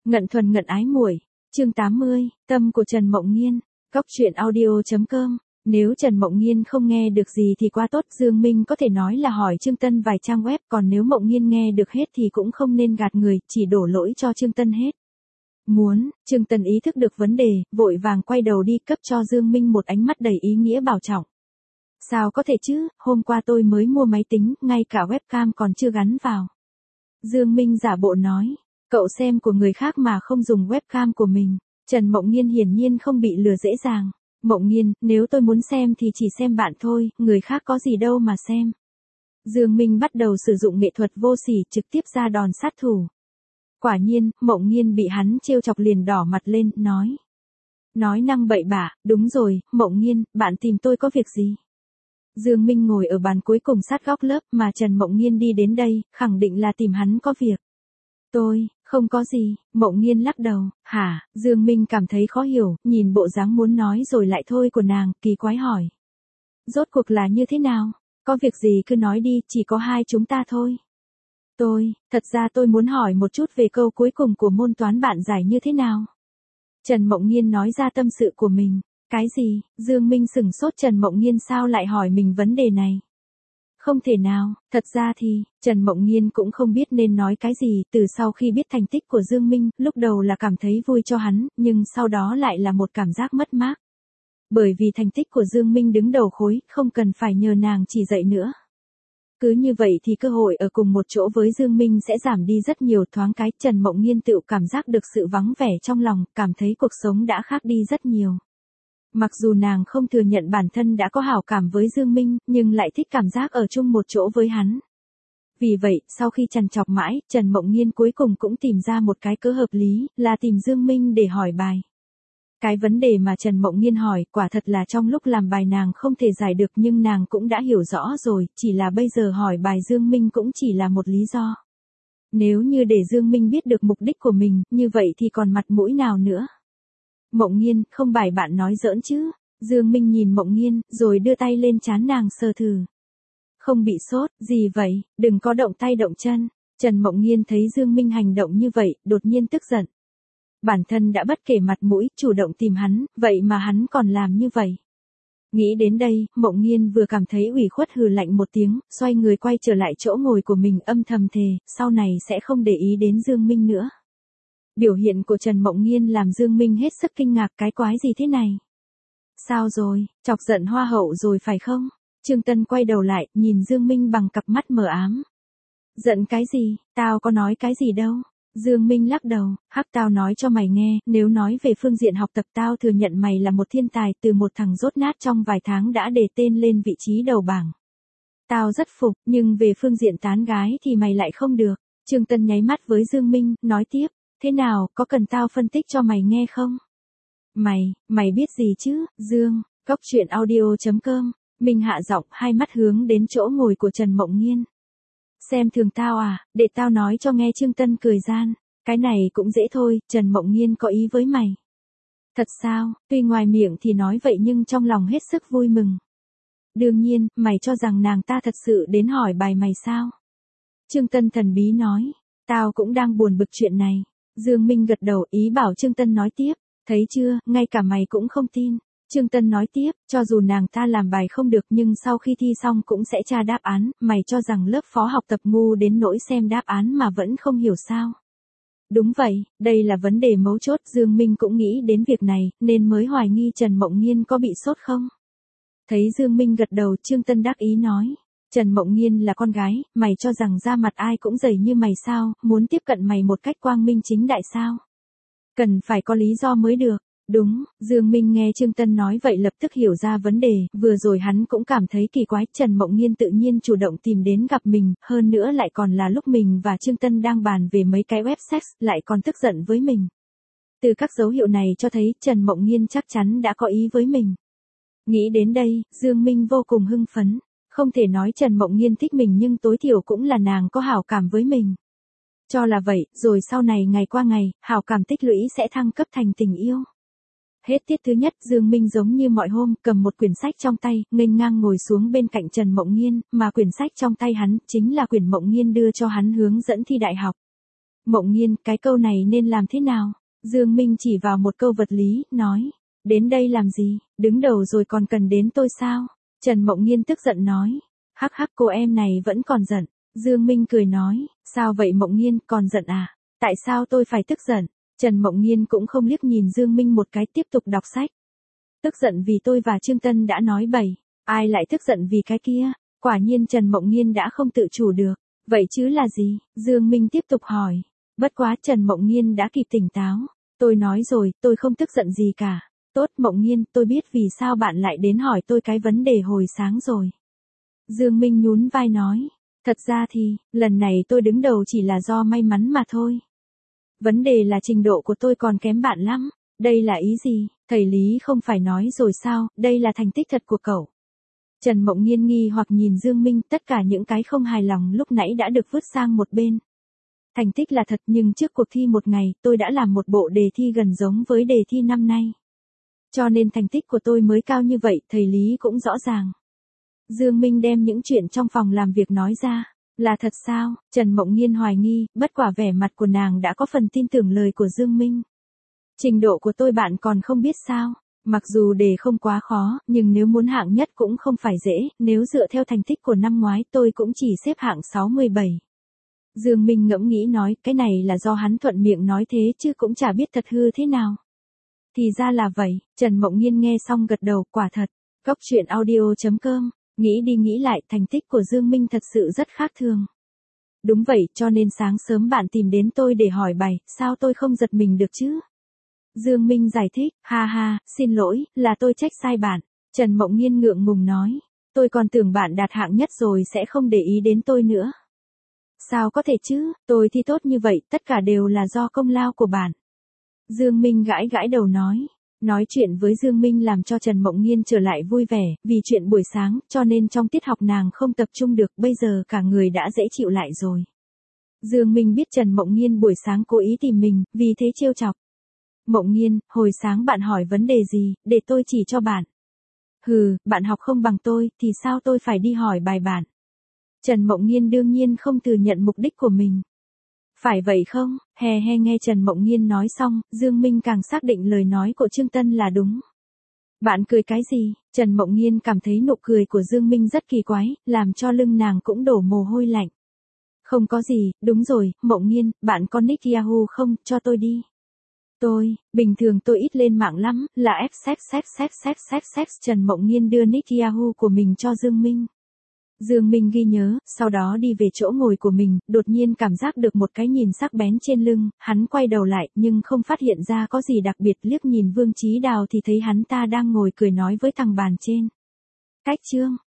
Ngận thuần ngận ái muội, chương 80, tâm của Trần Mộng Nhiên, góc truyện audio.com. Nếu Trần Mộng Nhiên không nghe được gì thì quá tốt, Dương Minh có thể nói là hỏi Trương Tân vài trang web, còn nếu Mộng Nhiên nghe được hết thì cũng không nên gạt người, chỉ đổ lỗi cho Trương Tân hết. Trương Tân ý thức được vấn đề, vội vàng quay đầu đi, cấp cho Dương Minh một ánh mắt đầy ý nghĩa bảo trọng. Sao có thể chứ, hôm qua tôi mới mua máy tính, ngay cả webcam còn chưa gắn vào. Dương Minh giả bộ nói, cậu xem của người khác mà không dùng webcam của mình. Trần Mộng Nhiên hiển nhiên không bị lừa dễ dàng. Mộng Nhiên, nếu tôi muốn xem thì chỉ xem bạn thôi, người khác có gì đâu mà xem. Dương Minh bắt đầu sử dụng nghệ thuật vô sỉ, trực tiếp ra đòn sát thủ. Quả nhiên, Mộng Nhiên bị hắn trêu chọc liền đỏ mặt lên, nói năng bậy bạ. Đúng rồi, Mộng Nhiên, bạn tìm tôi có việc gì? Dương Minh ngồi ở bàn cuối cùng sát góc lớp, mà Trần Mộng Nhiên đi đến đây, khẳng định là tìm hắn có việc. Tôi, không có gì. Mộng Nhiên lắc đầu. Hả? Dương Minh cảm thấy khó hiểu, nhìn bộ dáng muốn nói rồi lại thôi của nàng, kỳ quái hỏi. Rốt cuộc là như thế nào? Có việc gì cứ nói đi, chỉ có hai chúng ta thôi. Thật ra tôi muốn hỏi một chút về câu cuối cùng của môn toán bạn giải như thế nào? Trần Mộng Nhiên nói ra tâm sự của mình. Cái gì? Dương Minh sửng sốt, Trần Mộng Nhiên sao lại hỏi mình vấn đề này? Không thể nào, thật ra thì, Trần Mộng Nhiên cũng không biết nên nói cái gì, từ sau khi biết thành tích của Dương Minh, lúc đầu là cảm thấy vui cho hắn, nhưng sau đó lại là một cảm giác mất mát. Bởi vì thành tích của Dương Minh đứng đầu khối, không cần phải nhờ nàng chỉ dạy nữa. Cứ như vậy thì cơ hội ở cùng một chỗ với Dương Minh sẽ giảm đi rất nhiều, thoáng cái, Trần Mộng Nhiên tự cảm giác được sự vắng vẻ trong lòng, cảm thấy cuộc sống đã khác đi rất nhiều. Mặc dù nàng không thừa nhận bản thân đã có hảo cảm với Dương Minh, nhưng lại thích cảm giác ở chung một chỗ với hắn. Vì vậy, sau khi trằn trọc mãi, Trần Mộng Nhiên cuối cùng cũng tìm ra một cái cớ hợp lý, là tìm Dương Minh để hỏi bài. Cái vấn đề mà Trần Mộng Nhiên hỏi, quả thật là trong lúc làm bài nàng không thể giải được, nhưng nàng cũng đã hiểu rõ rồi, chỉ là bây giờ hỏi bài Dương Minh cũng chỉ là một lý do. Nếu như để Dương Minh biết được mục đích của mình, như vậy thì còn mặt mũi nào nữa? Mộng Nhiên, không phải bạn nói giỡn chứ? Dương Minh nhìn Mộng Nhiên, rồi đưa tay lên trán nàng sờ thử. Không bị sốt, gì vậy, đừng có động tay động chân. Trần Mộng Nhiên thấy Dương Minh hành động như vậy, đột nhiên tức giận. Bản thân đã bất kể mặt mũi, chủ động tìm hắn, vậy mà hắn còn làm như vậy. Nghĩ đến đây, Mộng Nhiên vừa cảm thấy ủy khuất, hừ lạnh một tiếng, xoay người quay trở lại chỗ ngồi của mình, âm thầm thề, sau này sẽ không để ý đến Dương Minh nữa. Biểu hiện của Trần Mộng Nhiên làm Dương Minh hết sức kinh ngạc, cái quái gì thế này? Sao rồi, chọc giận hoa hậu rồi phải không? Trương Tân quay đầu lại, nhìn Dương Minh bằng cặp mắt mờ ám. Giận cái gì, tao có nói cái gì đâu. Dương Minh lắc đầu, tao nói cho mày nghe, nếu nói về phương diện học tập tao thừa nhận mày là một thiên tài, từ một thằng dốt nát trong vài tháng đã đề tên lên vị trí đầu bảng. Tao rất phục, nhưng về phương diện tán gái thì mày lại không được. Trương Tân nháy mắt với Dương Minh, nói tiếp. Thế nào, có cần tao phân tích cho mày nghe không? Mày biết gì chứ, Dương, góc truyện audio.com, Minh hạ giọng, hai mắt hướng đến chỗ ngồi của Trần Mộng Nhiên. Xem thường tao à, để tao nói cho nghe. Trương Tân cười gian, cái này cũng dễ thôi, Trần Mộng Nhiên có ý với mày. Thật sao, tuy ngoài miệng thì nói vậy nhưng trong lòng hết sức vui mừng. Đương nhiên, mày cho rằng nàng ta thật sự đến hỏi bài mày sao? Trương Tân thần bí nói, tao cũng đang buồn bực chuyện này. Dương Minh gật đầu, ý bảo Trương Tân nói tiếp. Thấy chưa, ngay cả mày cũng không tin. Trương Tân nói tiếp, cho dù nàng ta làm bài không được nhưng sau khi thi xong cũng sẽ tra đáp án, mày cho rằng lớp phó học tập ngu đến nỗi xem đáp án mà vẫn không hiểu sao? Đúng vậy, đây là vấn đề mấu chốt. Dương Minh cũng nghĩ đến việc này, nên mới hoài nghi Trần Mộng Nhiên có bị sốt không? Thấy Dương Minh gật đầu, Trương Tân đắc ý nói. Trần Mộng Nhiên là con gái, mày cho rằng da mặt ai cũng dày như mày sao, muốn tiếp cận mày một cách quang minh chính đại sao? Cần phải có lý do mới được. Đúng, Dương Minh nghe Trương Tân nói vậy lập tức hiểu ra vấn đề, vừa rồi hắn cũng cảm thấy kỳ quái, Trần Mộng Nhiên tự nhiên chủ động tìm đến gặp mình, hơn nữa lại còn là lúc mình và Trương Tân đang bàn về mấy cái web sex, lại còn tức giận với mình. Từ các dấu hiệu này cho thấy Trần Mộng Nhiên chắc chắn đã có ý với mình. Nghĩ đến đây, Dương Minh vô cùng hưng phấn. Không thể nói Trần Mộng Nhiên thích mình nhưng tối thiểu cũng là nàng có hảo cảm với mình. Cho là vậy, rồi sau này ngày qua ngày, hảo cảm tích lũy sẽ thăng cấp thành tình yêu. Hết tiết thứ nhất, Dương Minh giống như mọi hôm, cầm một quyển sách trong tay, nghênh ngang ngồi xuống bên cạnh Trần Mộng Nhiên, mà quyển sách trong tay hắn, chính là quyển Mộng Nhiên đưa cho hắn hướng dẫn thi đại học. Mộng Nghiên, cái câu này nên làm thế nào? Dương Minh chỉ vào một câu vật lý, nói. Đến đây làm gì, đứng đầu rồi còn cần đến tôi sao? Trần Mộng Nghiên tức giận nói. Hắc hắc, cô em này vẫn còn giận. Dương Minh cười nói, sao vậy Mộng Nghiên, còn giận à? Tại sao tôi phải tức giận? Trần Mộng Nghiên cũng không liếc nhìn Dương Minh một cái, tiếp tục đọc sách. Tức giận vì tôi và Trương Tân đã nói bậy. Ai lại tức giận vì cái kia? Quả nhiên Trần Mộng Nghiên đã không tự chủ được. Vậy chứ là gì? Dương Minh tiếp tục hỏi. Bất quá Trần Mộng Nghiên đã kịp tỉnh táo. Tôi nói rồi, tôi không tức giận gì cả. Tốt Mộng Nghiên, tôi biết vì sao bạn lại đến hỏi tôi cái vấn đề hồi sáng rồi. Dương Minh nhún vai nói. Thật ra thì, lần này tôi đứng đầu chỉ là do may mắn mà thôi. Vấn đề là trình độ của tôi còn kém bạn lắm. Đây là ý gì? Thầy Lý không phải nói rồi sao, đây là thành tích thật của cậu. Trần Mộng Nghiên nghi hoặc nhìn Dương Minh, tất cả những cái không hài lòng lúc nãy đã được vứt sang một bên. Thành tích là thật nhưng trước cuộc thi một ngày tôi đã làm một bộ đề thi gần giống với đề thi năm nay. Cho nên thành tích của tôi mới cao như vậy, thầy Lý cũng rõ ràng. Dương Minh đem những chuyện trong phòng làm việc nói ra. Là thật sao? Trần Mộng Nghiên hoài nghi, bất quả vẻ mặt của nàng đã có phần tin tưởng lời của Dương Minh. Trình độ của tôi bạn còn không biết sao? Mặc dù đề không quá khó, nhưng nếu muốn hạng nhất cũng không phải dễ, nếu dựa theo thành tích của năm ngoái tôi cũng chỉ xếp hạng 67. Dương Minh ngẫm nghĩ nói, cái này là do hắn thuận miệng nói thế chứ cũng chả biết thật hư thế nào. Thì ra là vậy, Trần Mộng Nghiên nghe xong gật đầu, quả thật. Cóc truyện audio.com, nghĩ đi nghĩ lại, thành tích của Dương Minh thật sự rất khác thường. Đúng vậy, cho nên sáng sớm bạn tìm đến tôi để hỏi bài, sao tôi không giật mình được chứ? Dương Minh giải thích, ha ha, xin lỗi, là tôi trách sai bạn. Trần Mộng Nghiên ngượng ngùng nói, tôi còn tưởng bạn đạt hạng nhất rồi sẽ không để ý đến tôi nữa. Sao có thể chứ, tôi thi tốt như vậy, tất cả đều là do công lao của bạn. Dương Minh gãi gãi đầu nói chuyện với Dương Minh làm cho Trần Mộng Nghiên trở lại vui vẻ, vì chuyện buổi sáng, cho nên trong tiết học nàng không tập trung được, bây giờ cả người đã dễ chịu lại rồi. Dương Minh biết Trần Mộng Nghiên buổi sáng cố ý tìm mình, vì thế trêu chọc. Mộng Nghiên, hồi sáng bạn hỏi vấn đề gì, để tôi chỉ cho bạn. Hừ, bạn học không bằng tôi, thì sao tôi phải đi hỏi bài bạn? Trần Mộng Nghiên đương nhiên không thừa nhận mục đích của mình. Phải vậy không? He he, nghe Trần Mộng Nghiên nói xong, Dương Minh càng xác định lời nói của Trương Tân là đúng. Bạn cười cái gì? Trần Mộng Nghiên cảm thấy nụ cười của Dương Minh rất kỳ quái, làm cho lưng nàng cũng đổ mồ hôi lạnh. Không có gì, đúng rồi, Mộng Nghiên, bạn có nick Yahoo không, cho tôi đi. Bình thường tôi ít lên mạng lắm, là sex. Trần Mộng Nghiên đưa nick Yahoo của mình cho Dương Minh. Dương Minh ghi nhớ, sau đó đi về chỗ ngồi của mình, đột nhiên cảm giác được một cái nhìn sắc bén trên lưng, hắn quay đầu lại, nhưng không phát hiện ra có gì đặc biệt, liếc nhìn Vương Chí Đào thì thấy hắn ta đang ngồi cười nói với thằng bàn trên. Cách chương